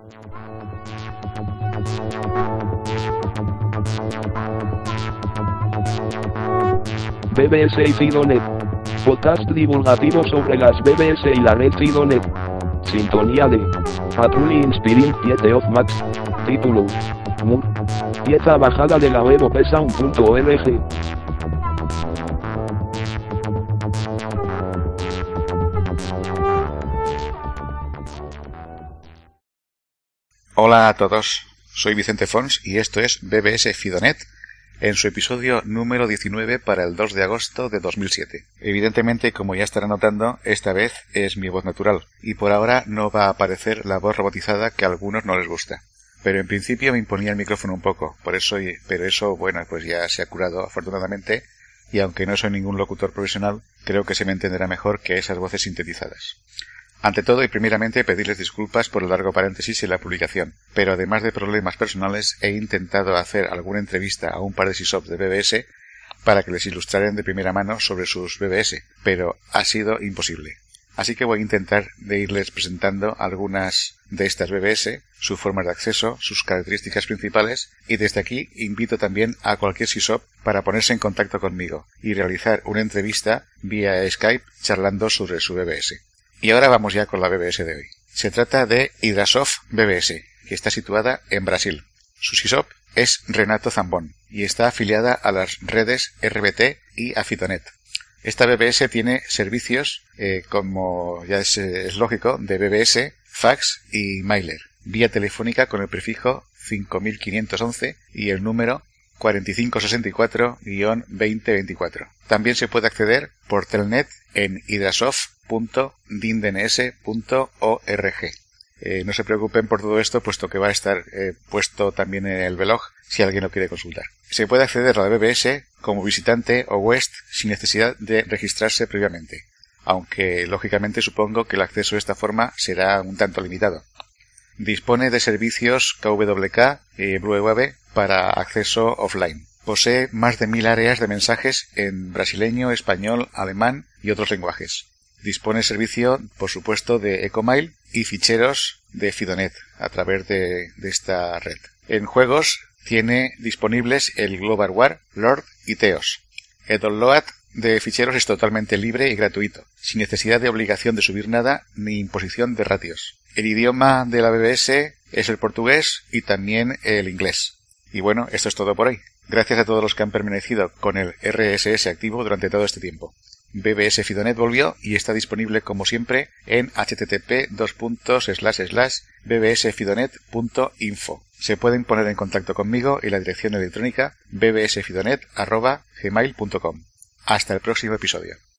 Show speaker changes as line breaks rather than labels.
BBS y Fidonet. Podcast divulgativo sobre las BBS y la red Fidonet. Sintonía de Patrulli Inspiring 7 of Max. Título. Pieza bajada de la web opesound.org.
Hola a todos, soy Vicente Fons y esto es BBS Fidonet en su episodio número 19 para el 2 de agosto de 2007. Evidentemente, como ya estarán notando, esta vez es mi voz natural y por ahora no va a aparecer la voz robotizada que a algunos no les gusta. Pero en principio me imponía el micrófono un poco, pero eso, bueno, pues ya se ha curado afortunadamente y aunque no soy ningún locutor profesional, creo que se me entenderá mejor que esas voces sintetizadas. Ante todo y primeramente pedirles disculpas por el largo paréntesis en la publicación, pero además de problemas personales he intentado hacer alguna entrevista a un par de sysops de BBS para que les ilustraren de primera mano sobre sus BBS, pero ha sido imposible. Así que voy a intentar de irles presentando algunas de estas BBS, sus formas de acceso, sus características principales y desde aquí invito también a cualquier sysop para ponerse en contacto conmigo y realizar una entrevista vía Skype charlando sobre su BBS. Y ahora vamos ya con la BBS de hoy. Se trata de Hidrasoft BBS, que está situada en Brasil. Su sysop es Renato Zambón y está afiliada a las redes RBT y a Fidonet. Esta BBS tiene servicios, como ya es lógico, de BBS, fax y mailer, vía telefónica con el prefijo 5511 y el número 4564-2024. También se puede acceder por Telnet en hidrasoft.dindns.org. No se preocupen por todo esto, puesto que va a estar puesto también en el blog si alguien lo quiere consultar. Se puede acceder a la BBS como visitante o guest sin necesidad de registrarse previamente, aunque lógicamente supongo que el acceso de esta forma será un tanto limitado. Dispone de servicios KWK y Blue Wave para acceso offline. Posee más de 1000 áreas de mensajes en brasileño, español, alemán y otros lenguajes. Dispone de servicio, por supuesto, de Ecomail y ficheros de Fidonet a través de esta red. En juegos tiene disponibles el Global War, Lord y Teos. El download de ficheros es totalmente libre y gratuito, sin necesidad de obligación de subir nada ni imposición de ratios. El idioma de la BBS es el portugués y también el inglés. Y bueno, esto es todo por hoy. Gracias a todos los que han permanecido con el RSS activo durante todo este tiempo. BBS Fidonet volvió y está disponible como siempre en http://bbsfidonet.info. Se pueden poner en contacto conmigo en la dirección electrónica bbsfidonet@gmail.com. Hasta el próximo episodio.